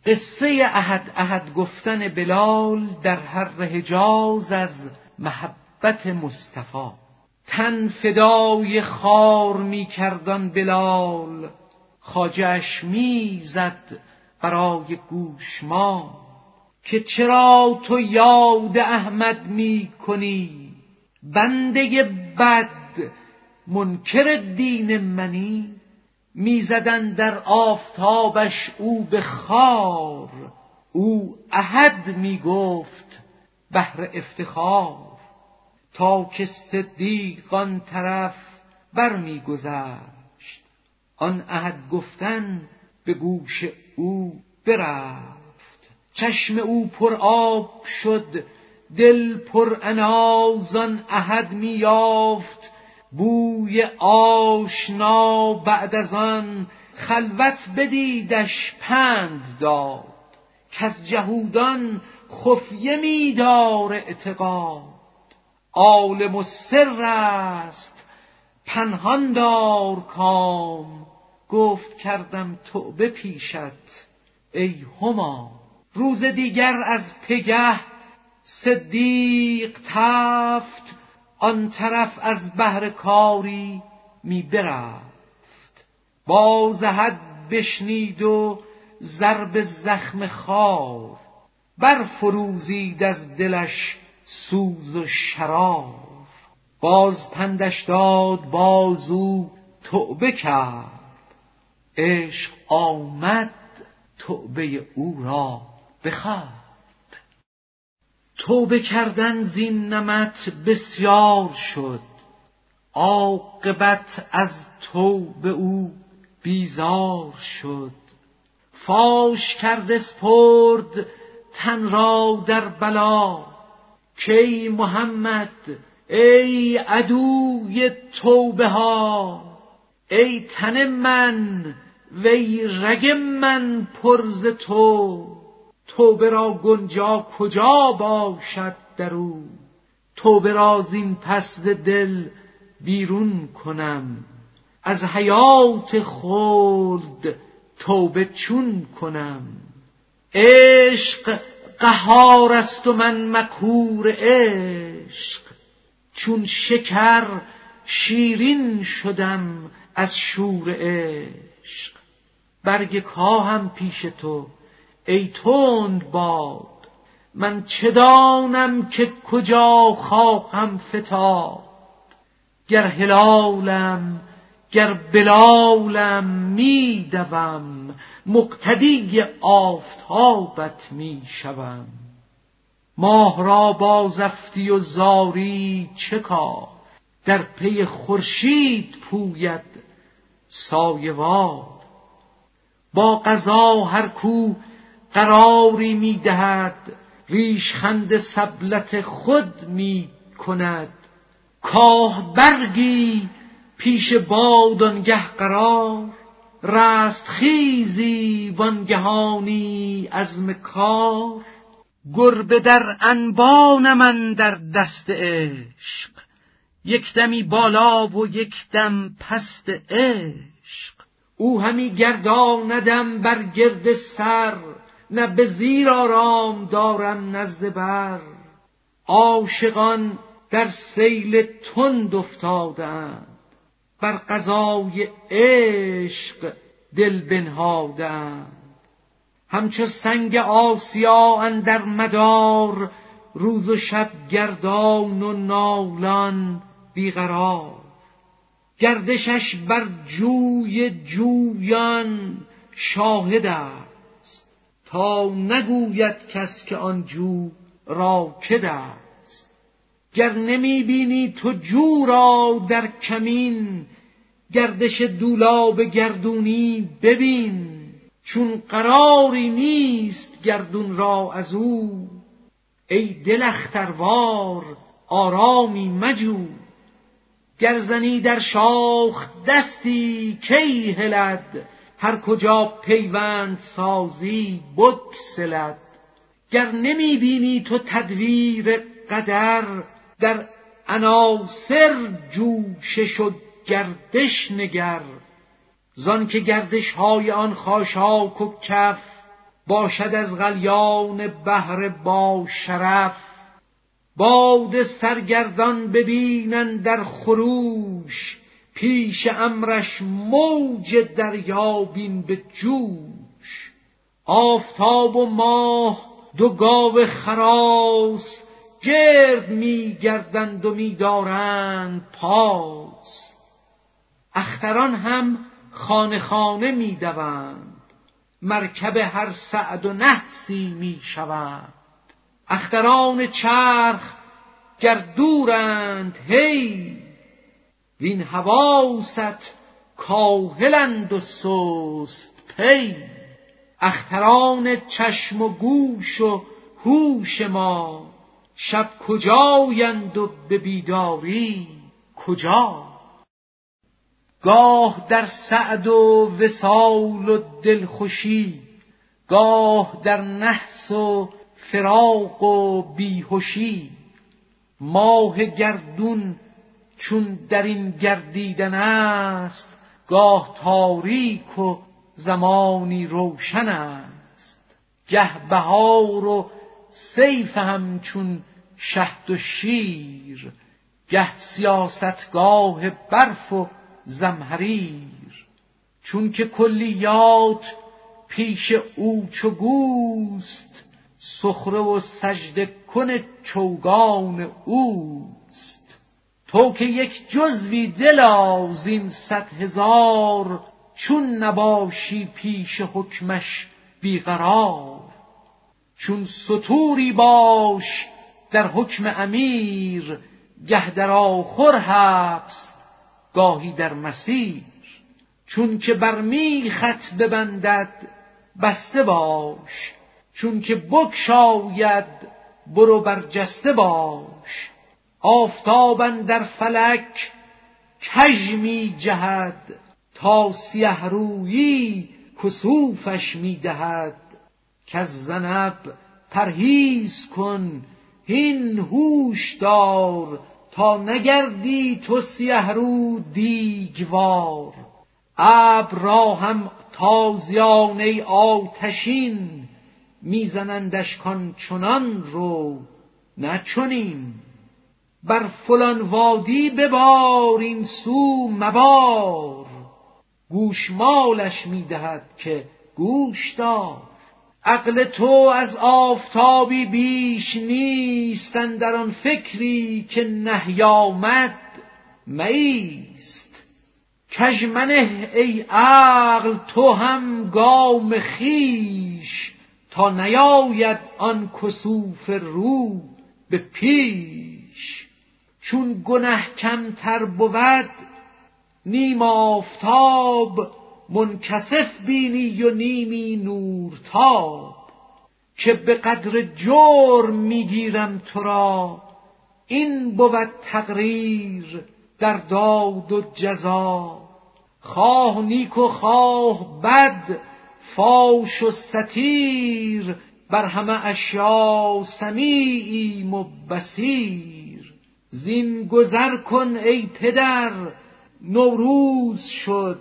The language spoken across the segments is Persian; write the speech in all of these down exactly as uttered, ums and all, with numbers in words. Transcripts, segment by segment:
قصه احد احد گفتن بلال در هر حجاز از محبت مصطفی. تن فدای خار می کردن بلال، خواجه‌اش می زد برای گوشمال که چرا تو یاد احمد می کنی، بنده بد منکر دین منی. می زدن در آفتابش او به خار، او احد می گفت بهر افتخار. تا که صدیق آن طرف بر می گذشت، آن احد گفتن به گوش او برفت. چشم او پر آب شد، دل پر اناز، آن احد می یافت بوی آشنا. بعد از آن خلوت بدیدش پند داد، کز جهودان خفیه می دار اعتقاد. عالم السر است پنهان دار کام، گفت کردم توبه پیشت ای هما. روز دیگر از پگه صدیق تفت، آن طرف از بهر کاری می برفت. باز احد بشنید و ضرب زخم خار، بر فروزید از دلش سوز و شرار. باز پندش داد بازو توبه کرد، عشق آمد توبه او را بخورد. توبه کردن زین نمط بسیار شد، عاقبت از توبه او بیزار شد. فاش کرد اسپرد تن را در بلا، کی محمد ای عدوی توبه ها. ای تن من وی رگ من پر ز تو، توبه را گنجا کجا باشد درو. توبه را زین پس ز دل بیرون کنم، از حیات خلد توبه چون کنم. عشق قهار است و من مقهور عشق، چون شکر شیرین شدم از شور عشق. برگ کاهم پیش تو ای تند باد، من چه دانم که کجا خواهم فتاد. گر هلالم گر بلالم می دوم، مقتدی آفتابت می شوم. ماه را با زفتی و زاری چه کار، در پی خورشید پوید سایه وار. با قضا هر کو قراری می دهد، ریشخند سبلت خود می کند. کاه برگی پیش باد آنگه قرار، رست خیزی وانگهانی عزم کار. گربه در انبان من در دست عشق، یک دمی بالا و یک دم پست عشق. او همی گرداندم بر گرد سر، نه به زیر آرام دارم نزد بر. عاشقان در سیل تند افتادند، بر قضای عشق دل بنهادند. همچو سنگ آسیا اندر مدار، روز و شب گردان و نالان بیقرار. گردشش بر جوی جویان شاهد است، تا نگوید کس که آن جو راکد است. گر نمی بینی تو جو را در کمین، گردش دولاب گردونی ببین. چون قراری نیست گردون را از او، ای دل اختروار آرامی مجو. گر زنی در شاخ دستی کی هلد، هر کجا پیوند سازی بگسلد. گر نمی بینی تو تدویر قدر، در عناصر جوشش و گردش نگر. زان که گردش های آن خاشاک و کف، باشد از غلیان بحر با شرف. باد سرگردان ببینن در خروش، پیش امرش موج دریا بین به جوش. آفتاب و ماه دو گاو خراس، گرد می گردند و می دارند پاس. اختران هم خانه خانه می دوند، مرکب هر سعد و نحسی می شوند. اختران چرخ گر دورند هی، وین حواست کاهلند و سست پی. اختران چشم و گوش و هوش ما، شب کجایند و به بیداری کجا؟ گاه در سعد و وصال و دلخوشی، گاه در نحس و فراق و بیهوشی. ماه گردون چون در این گردیدن است، گاه تاریک و زمانی روشن است. گه بهار و صیف همچون شهد و شیر، گه سیاستگاه برف و زمهریر. چون که کلیات پیش او چو گوست، سخره و سجده کن چوگان اوست. تو که یک جزوی دلا زین صد هزار، چون نباشی پیش حکمش بیقرار. چون ستوری باش در حکم امیر، گه در آخر حبس گاهی در مسیر. چون که بر میخت ببندد بسته باش، چون که بگشاید برو برجسته باش. آفتاب اندر فلک کژ می جهد، تا سیه رویی کسوفش می دهد. کز ذنب پرهیز کن هین هوش دار، تا نگردی تو سیه رو دیگوار. ابر را هم تازیانه آتشین، میزنندش کان چنان رو نه چنین. بر فلان وادی ببار این سو مبار، گوشمالش میدهد که گوش دار. عقل تو از آفتابی بیش نیست، اندر آن فکری که نهی آمد مایست. کژ منه ای عقل تو هم گام خویش، تا نیاید آن کسوف رو به پیش. چون گنه کمتر بود نیم آفتاب، منکسف بینی و نیمی نورتاب. که به قدر جرم میگیرم تو را، این بود تقریر در داد و جزا. خواه نیک و خواه بد، فاش و ستیر، بر همه اشیا سمیعیم و بصیر. زین گذر کن ای پدر نوروز شد،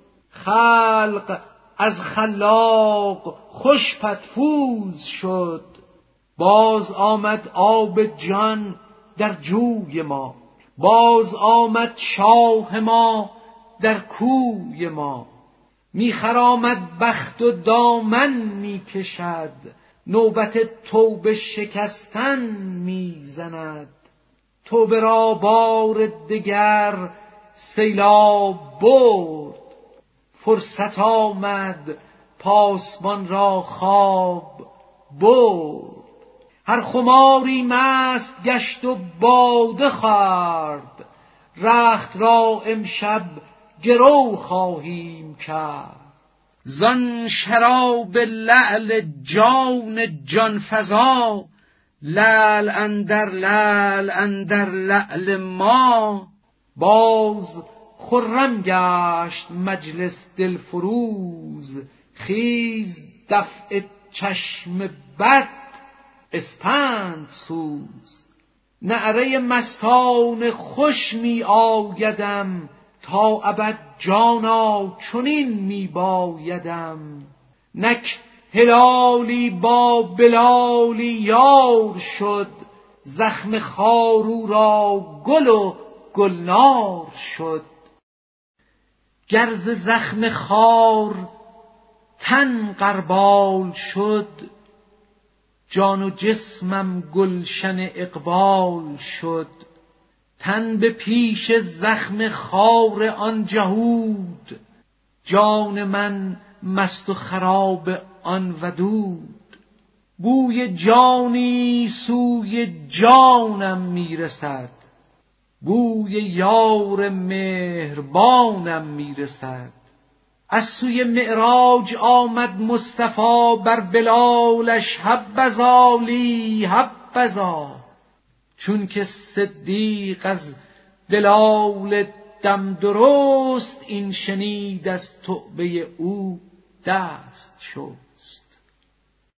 خلق از خلاق خوش پدفوز شد. باز آمد آب جان در جوی ما، باز آمد شاه ما در کوی ما. می خرامد بخت و دامن می کشد، نوبت توبه شکستن می زند. توبه را بار دگر سیلاب برد، فرصت آمد پاسبان را خواب برد. هر خماری مست گشت و باده خورد، رخت را امشب گرو خواهیم کرد. زان شراب لعل جان جان فزا، لعل اندر لعل اندر لعل ما. باز خرم گشت مجلس دلفروز، خیز دفع چشم بد اسپند سوز. نعره مستان خوش می آیدم، تا ابد جانا چنین می بایدم. نک هلالی با بلالی یار شد، زخم خارو را گل و گلنار شد. گر ز زخم خار تن غربال شد، جان و جسمم گلشن اقبال شد. تن به پیش زخم خار آن جهود، جان من مست و خراب آن ودود. بوی جانی سوی جانم میرسد، بوی یار مهربانم میرسد. از سوی معراج آمد مصطفی، بر بلالش حبذا لی حبذا. چون که صدیق از بلال دم درست، این شنید از توبه او دست شست.